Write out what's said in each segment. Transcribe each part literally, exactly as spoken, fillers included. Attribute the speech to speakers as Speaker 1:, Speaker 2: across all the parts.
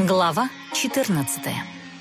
Speaker 1: Глава четырнадцатая.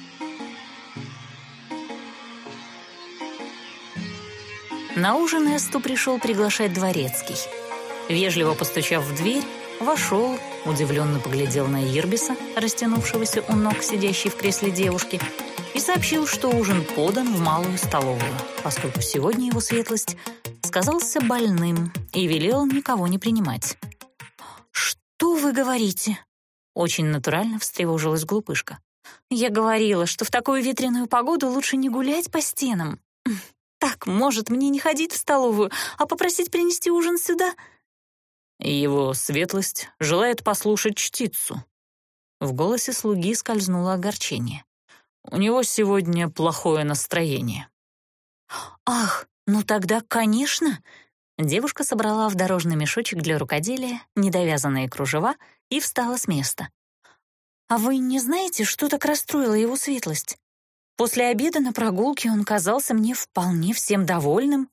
Speaker 1: На ужин Эсту пришел приглашать дворецкий. Вежливо постучав в дверь, вошел, удивленно поглядел на Ирбиса, растянувшегося у ног сидящей в кресле девушки, и сообщил, что ужин подан в малую столовую, поскольку сегодня его светлость сказался больным и велел никого не принимать. «Что вы говорите?» Очень натурально встревожилась глупышка. «Я говорила, что в такую ветреную погоду лучше не гулять по стенам. Так, может, мне не ходить в столовую, а попросить принести ужин сюда?»
Speaker 2: «Его светлость желает послушать чтицу». В голосе слуги скользнуло огорчение. «У него сегодня плохое настроение».
Speaker 1: «Ах, ну тогда, конечно!» Девушка собрала в дорожный мешочек для рукоделия недовязанные кружева и встала с места. «А вы не знаете, что так расстроило его светлость? После обеда на прогулке он казался мне вполне всем довольным».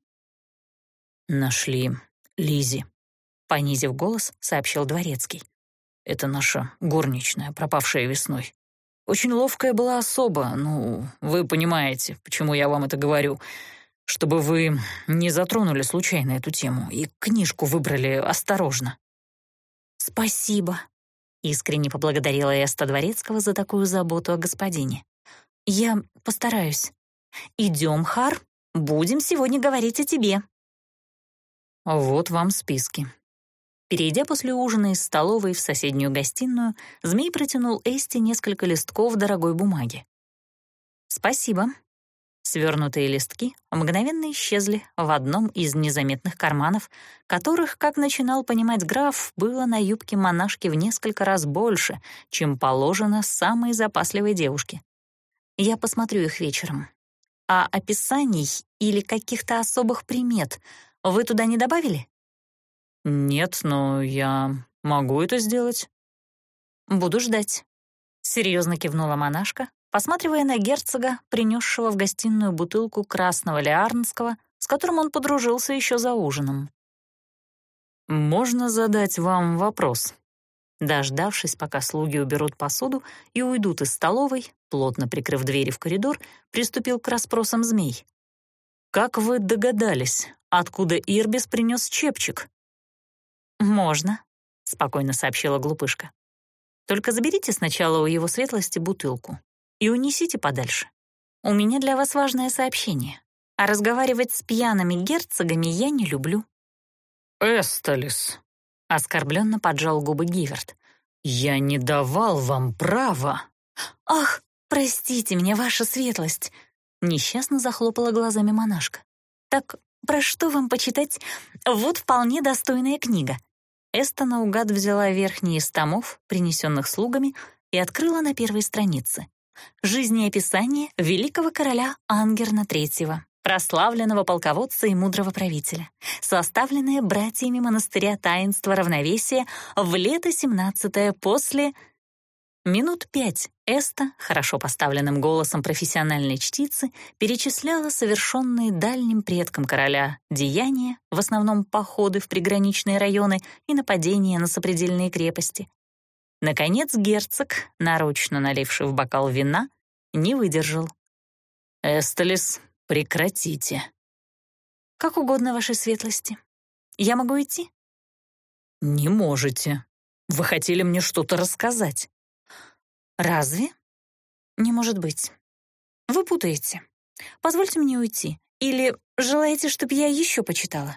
Speaker 2: «Нашли Лизи», — понизив голос, сообщил дворецкий. «Это наша горничная, пропавшая весной. Очень ловкая была особа, ну, вы понимаете, почему я вам это говорю, чтобы вы не затронули случайно эту тему и книжку выбрали осторожно».
Speaker 1: «Спасибо», — искренне поблагодарила Эста дворецкого за такую заботу о господине. «Я постараюсь. Идем, Хар, будем сегодня говорить о тебе».
Speaker 2: «Вот вам списки».
Speaker 1: Перейдя после ужина из столовой в соседнюю гостиную, змей протянул Эсте несколько листков дорогой бумаги. «Спасибо». Свернутые листки мгновенно исчезли в одном из незаметных карманов, которых, как начинал понимать граф, было на юбке монашки в несколько раз больше, чем положено самой запасливой девушке. «Я посмотрю их вечером. А описаний или каких-то особых примет вы туда не добавили?»
Speaker 2: «Нет, но я могу это сделать».
Speaker 1: «Буду ждать», — серьезно кивнула монашка, посматривая на герцога, принесшего в гостиную бутылку красного лиарнского, с которым он подружился еще за ужином.
Speaker 2: «Можно задать вам вопрос?» Дождавшись, пока слуги уберут посуду и уйдут из столовой, плотно прикрыв двери в коридор, приступил к расспросам змей. «Как вы догадались, откуда Ирбис принес чепчик?»
Speaker 1: «Можно», — спокойно сообщила глупышка. «Только заберите сначала у его светлости бутылку и унесите подальше. У меня для вас важное сообщение, а разговаривать с пьяными герцогами я не люблю».
Speaker 2: «Эсталис», — оскорбленно поджал губы Гиверт, — «я не давал вам права».
Speaker 1: «Ах, простите меня, ваша светлость», — несчастно захлопала глазами монашка. «Так про что вам почитать? Вот вполне достойная книга». Эста наугад взяла верхний из томов, принесенных слугами, и открыла на первой странице. «Жизнеописание великого короля Ангерна третьего, прославленного полководца и мудрого правителя, составленное братьями монастыря таинства равновесия в лето семнадцатое после...» Минут пять Эста, хорошо поставленным голосом профессиональной чтицы, перечисляла совершенные дальним предком короля деяния, в основном походы в приграничные районы и нападения на сопредельные крепости. Наконец герцог, нарочно наливший в бокал вина, не выдержал.
Speaker 2: «Эсталис, прекратите».
Speaker 1: «Как угодно, вашей светлости. Я могу идти?»
Speaker 2: «Не можете. Вы хотели мне что-то рассказать».
Speaker 1: «Разве? Не может быть. Вы путаете. Позвольте мне уйти. Или желаете, чтобы я еще почитала?»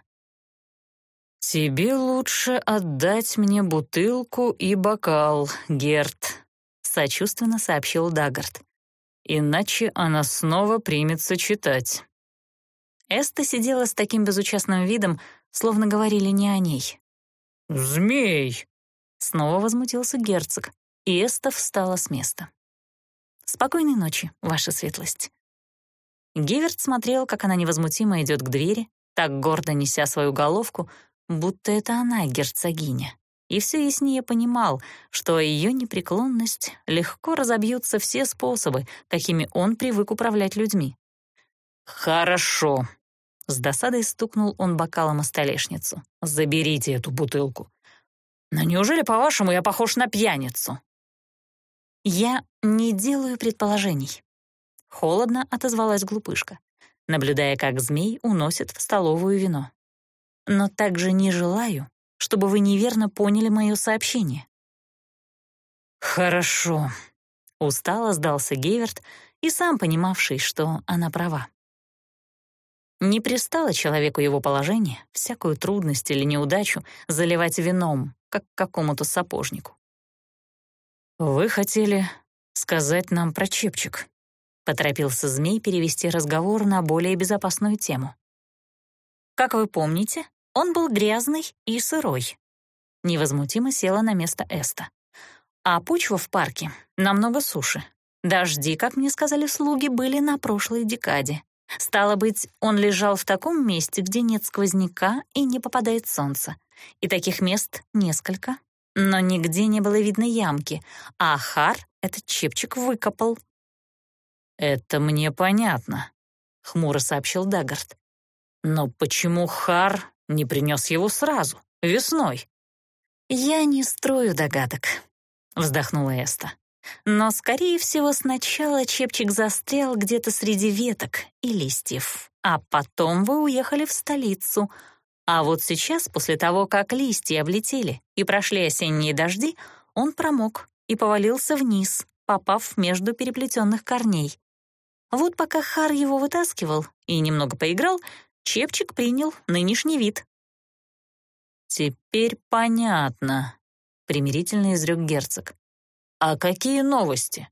Speaker 2: «Тебе лучше отдать мне бутылку и бокал, Герт», — сочувственно сообщил Даггард. «Иначе она снова примется читать».
Speaker 1: Эста сидела с таким безучастным видом, словно говорили не о ней.
Speaker 2: «Змей!»
Speaker 1: — снова возмутился герцог, и Эста встала с места. «Спокойной ночи, ваша светлость». Гиверт смотрел, как она невозмутимо идет к двери, так гордо неся свою головку, будто это она герцогиня, и все яснее понимал, что о ее непреклонность легко разобьются все способы, какими он привык управлять людьми.
Speaker 2: «Хорошо», —
Speaker 1: с досадой стукнул он бокалом о столешницу.
Speaker 2: «Заберите эту бутылку. Но неужели, по-вашему, я похож на пьяницу?»
Speaker 1: «Я не делаю предположений», — холодно отозвалась глупышка, наблюдая, как змей уносит в столовую вино. «Но также не желаю, чтобы вы неверно поняли мое сообщение».
Speaker 2: «Хорошо», — устало сдался Гейверт, и сам понимавший, что она права. Не пристало человеку его положение всякую трудность или неудачу заливать вином, как какому-то сапожнику. «Вы хотели сказать нам про чепчик», — поторопился змей перевести разговор на более безопасную тему.
Speaker 1: «Как вы помните, он был грязный и сырой». Невозмутимо села на место Эста. «А почва в парке намного суше. Дожди, как мне сказали слуги, были на прошлой декаде. Стало быть, он лежал в таком месте, где нет сквозняка и не попадает солнце. И таких мест несколько, но нигде не было видно ямки, а Хар этот чепчик выкопал».
Speaker 2: «Это мне понятно», — хмуро сообщил Даггард. «Но почему Хар не принес его сразу, весной?»
Speaker 1: «Я не строю догадок», — вздохнула Эста. «Но, скорее всего, сначала чепчик застрял где-то среди веток и листьев, а потом вы уехали в столицу. А вот сейчас, после того, как листья облетели и прошли осенние дожди, он промок и повалился вниз, попав между переплетенных корней. Вот пока Хар его вытаскивал и немного поиграл, чепчик принял нынешний вид».
Speaker 2: «Теперь понятно», — примирительно изрек герцог. «А какие новости?»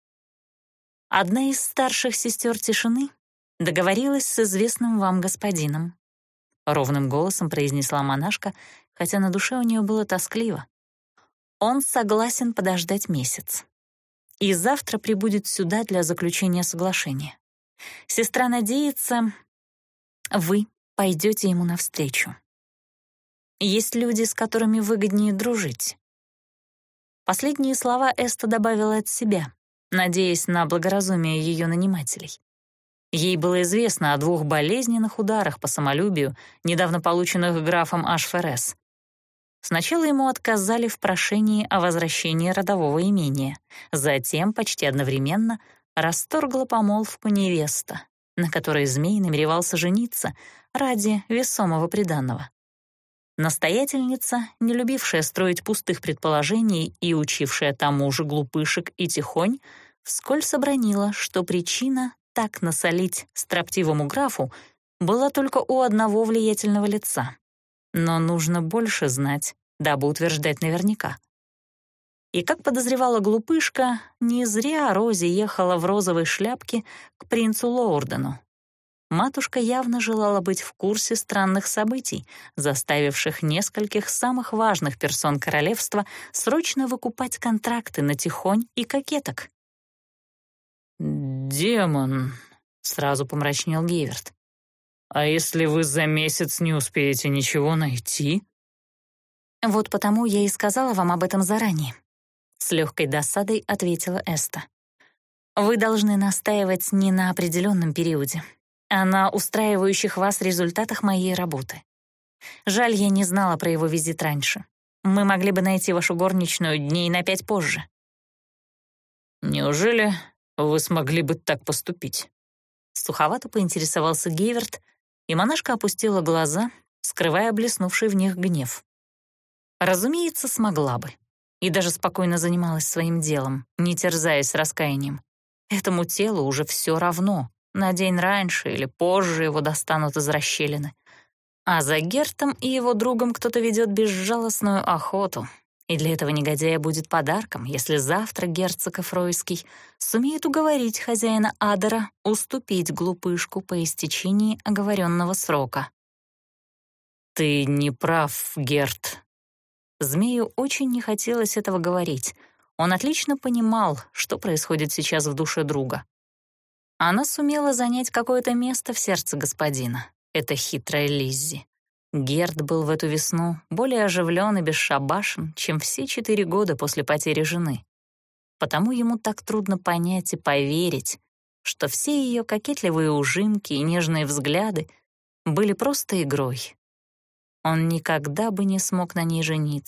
Speaker 1: «Одна из старших сестер тишины договорилась с известным вам господином», — ровным голосом произнесла монашка, хотя на душе у нее было тоскливо. «Он согласен подождать месяц. И завтра прибудет сюда для заключения соглашения. Сестра надеется, вы пойдете ему навстречу. Есть люди, с которыми выгоднее дружить». Последние слова Эста добавила от себя, надеясь на благоразумие ее нанимателей. Ей было известно о двух болезненных ударах по самолюбию, недавно полученных графом Ашферес. Сначала ему отказали в прошении о возвращении родового имения, затем почти одновременно расторгла помолвку невеста, на которой змей намеревался жениться ради весомого приданого. Настоятельница, не любившая строить пустых предположений и учившая тому же глупышек и тихонь, вскользь обронила, что причина так насолить строптивому графу была только у одного влиятельного лица. Но нужно больше знать, дабы утверждать наверняка. И, как подозревала глупышка, не зря Рози ехала в розовой шляпке к принцу Лоурдену. Матушка явно желала быть в курсе странных событий, заставивших нескольких самых важных персон королевства срочно выкупать контракты на тихонь и кокеток.
Speaker 2: «Демон», — сразу помрачнел Гейверт. «А если вы за месяц не успеете ничего найти?»
Speaker 1: «Вот потому я и сказала вам об этом заранее», — с легкой досадой ответила Эста. «Вы должны настаивать не на определенном периоде, а на устраивающих вас результатах моей работы. Жаль, я не знала про его визит раньше. Мы могли бы найти вашу горничную дней на пять позже».
Speaker 2: «Неужели вы смогли бы так поступить?»
Speaker 1: Суховато поинтересовался Гейверт, и монашка опустила глаза, скрывая блеснувший в них гнев. Разумеется, смогла бы. И даже спокойно занималась своим делом, не терзаясь раскаянием. Этому телу уже все равно. На день раньше или позже его достанут из расщелины. А за Гертом и его другом кто-то ведет безжалостную охоту. И для этого негодяя будет подарком, если завтра герцог Эфройский сумеет уговорить хозяина Адера уступить глупышку по истечении оговоренного срока.
Speaker 2: «Ты не прав, Герт».
Speaker 1: Змею очень не хотелось этого говорить. Он отлично понимал, что происходит сейчас в душе друга. Она сумела занять какое-то место в сердце господина. Это хитрая Лиззи. Герт был в эту весну более оживлен и бесшабашен, чем все четыре года после потери жены. Потому ему так трудно понять и поверить, что все ее кокетливые ужимки и нежные взгляды были просто игрой. Он никогда бы не смог на ней жениться,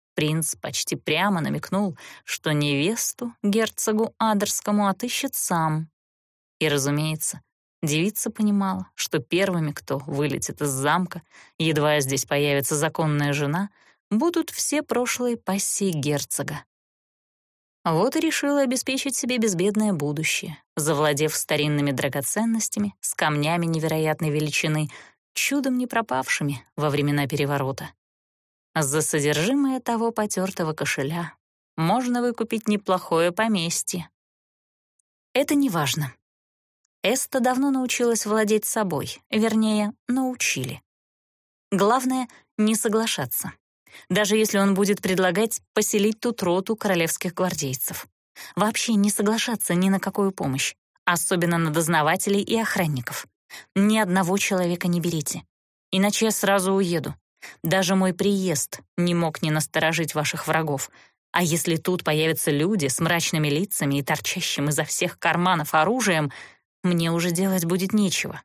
Speaker 1: Принц почти прямо намекнул, что невесту герцогу Адерскому отыщет сам. И, разумеется, девица понимала, что первыми, кто вылетит из замка, едва здесь появится законная жена, будут все прошлые пассии герцога. Вот и решила обеспечить себе безбедное будущее, завладев старинными драгоценностями с камнями невероятной величины, чудом не пропавшими во времена переворота. За содержимое того потертого кошеля можно выкупить неплохое поместье. Это не важно. Эста давно научилась владеть собой, вернее, научили. Главное — не соглашаться, даже если он будет предлагать поселить тут роту королевских гвардейцев. Вообще не соглашаться ни на какую помощь, особенно на дознавателей и охранников. Ни одного человека не берите, иначе я сразу уеду. Даже мой приезд не мог не насторожить ваших врагов. А если тут появятся люди с мрачными лицами и торчащим изо всех карманов оружием, мне уже делать будет нечего.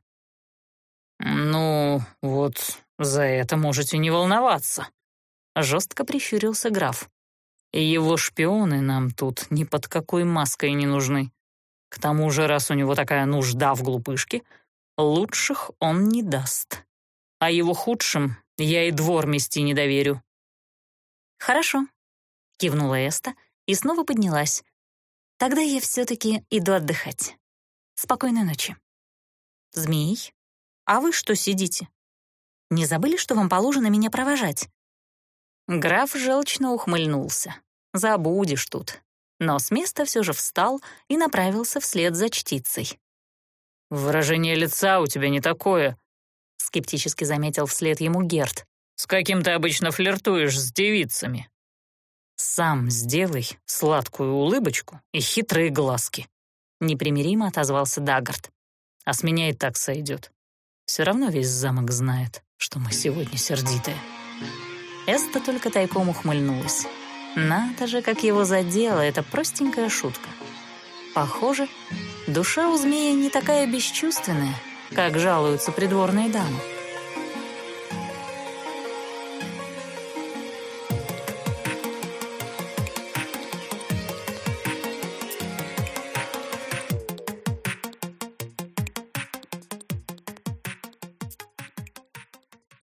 Speaker 2: «Ну, вот за это можете не волноваться», — жестко прищурился граф. «Его шпионы нам тут ни под какой маской не нужны. К тому же, раз у него такая нужда в глупышке, лучших он не даст. А его худшим я и двор мести не доверю».
Speaker 1: «Хорошо», — кивнула Эста и снова поднялась. «Тогда я все-таки иду отдыхать. Спокойной ночи». «Змей, а вы что сидите? Не забыли, что вам положено меня провожать?» Граф желчно ухмыльнулся. «Забудешь тут». Но с места все же встал и направился вслед за чтицей.
Speaker 2: «Выражение лица у тебя не такое», — скептически заметил вслед ему Герд. «С каким ты обычно флиртуешь с девицами?» «Сам сделай сладкую улыбочку и хитрые глазки», — непримиримо отозвался Даггард. «А с меня и так сойдет. Все равно весь замок знает, что мы сегодня сердитые».
Speaker 1: Эста только тайком ухмыльнулась. Надо же, как его задела эта простенькая шутка. Похоже, душа у змея не такая бесчувственная, как жалуются придворные дамы.